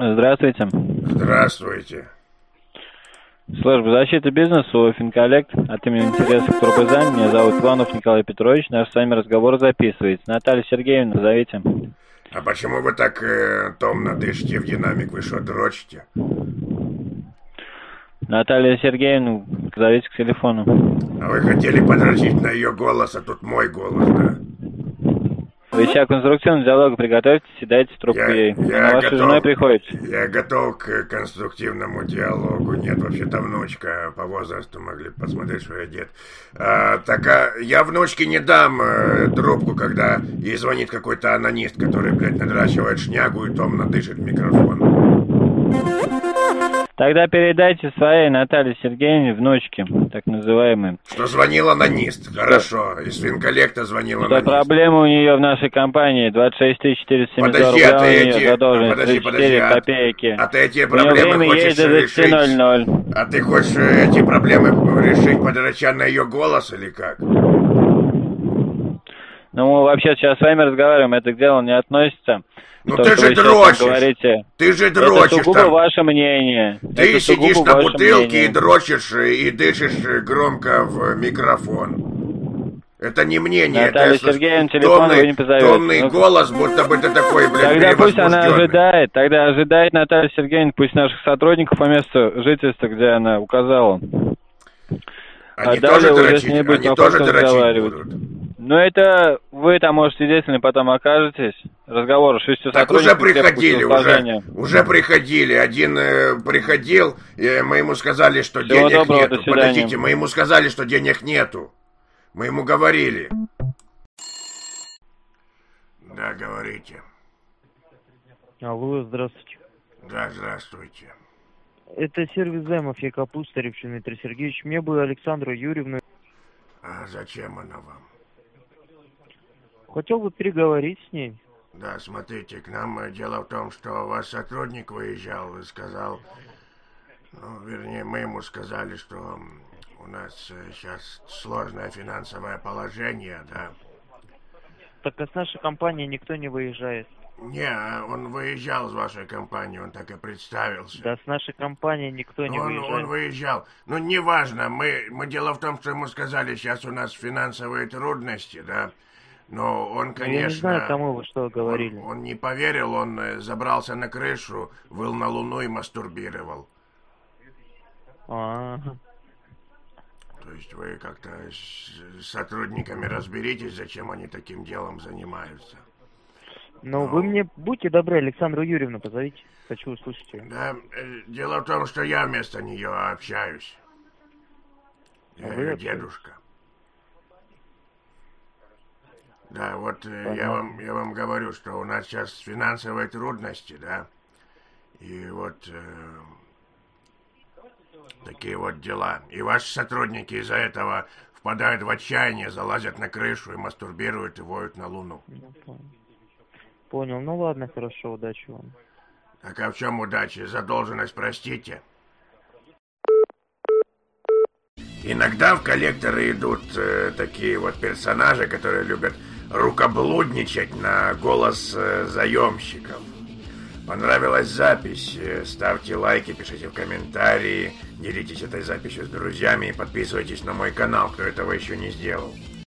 Здравствуйте. Здравствуйте. Служба защиты бизнеса, Финколлект. От имени интересов Турбозайм. Меня зовут Иванов Николай Петрович. Наш с вами разговор записывается. Наталья Сергеевна, назовите. А почему вы так томно дышите в динамик? Вы что, дрочите? Наталья Сергеевна, зовите к телефону. А вы хотели подрочить на ее голос, а тут мой голос, да? Вы сейчас конструктивный диалог приготовьтесь и дайте трубку ей. На вашей женой приходите. Я готов к конструктивному диалогу. Нет, вообще-то внучка по возрасту могли посмотреть, что я дед. Я внучке не дам трубку, когда ей звонит какой-то анонист, который, блядь, надрачивает шнягу и томно дышит в микрофон. Тогда передайте своей Наталье Сергеевне, внучке, так называемой. Что звонил анонист, хорошо. Из Финколлекта звонил анонист. Проблема у нее в нашей компании, 26 472 рубля у нее задолженность, 34 копейки. А ты эти проблемы хочешь решить? 00. А ты хочешь эти проблемы решить, подрача на ее голос или как? Ну, мы вообще сейчас с вами разговариваем, это к делу не относится. Ну ты же дрочишь, ты же дрочишь. Это сугубо ваше мнение. Ты сидишь на бутылке и дрочишь, и дышишь громко в микрофон. Это не мнение, Наталья это Сергеевна, телефон вы не позовете. томный голос, будто бы ты такой, блядь, тогда пусть она ожидает, Наталья Сергеевна, пусть наших сотрудников по месту жительства, где она указала. Они тоже дрочить, будут. Ну это вы там, может, свидетельны потом окажетесь. Разговор с 6 так уже приходили, уже приходили. Один приходил, и мы ему сказали, что всего денег доброго, нету. Подождите, мы ему сказали, что денег нету. Мы ему говорили. Да, говорите. Алло, здравствуйте. Да, здравствуйте. Это сервис займов, я Капустарев Дмитрий Сергеевич. Мне бы Александру Юрьевну. А зачем она вам? Хотел бы переговорить с ней. Да, смотрите, к нам дело в том, что ваш сотрудник выезжал и сказал, вернее, мы ему сказали, что у нас сейчас сложное финансовое положение, да. Так а с нашей компании никто не выезжает. Не, он выезжал с вашей компании, он так и представился. Да, с нашей компании никто не выезжает. Он выезжал. Ну, неважно, мы дело в том, что ему сказали, сейчас у нас финансовые трудности, да. Но он, конечно... Я не знаю, кому вы что говорили. Он не поверил, он забрался на крышу, выл на Луну и мастурбировал. Ага. То есть вы как-то с сотрудниками разберитесь, зачем они таким делом занимаются. Но вы мне, будьте добры, Александру Юрьевну позовите. Хочу услышать ее. Да, дело в том, что я вместо нее общаюсь. Я ее дедушка. Да, вот я вам говорю, что у нас сейчас финансовые трудности, да, и вот такие вот дела. И ваши сотрудники из-за этого впадают в отчаяние, залазят на крышу и мастурбируют и воют на Луну. Понял. Ну ладно, хорошо, удачи вам. Так а в чем удача? Задолженность простите. Иногда в коллекторы идут такие вот персонажи, которые любят рукоблудничать на голос заемщиков. Понравилась запись? Ставьте лайки, пишите в комментарии, делитесь этой записью с друзьями и подписывайтесь на мой канал, кто этого еще не сделал.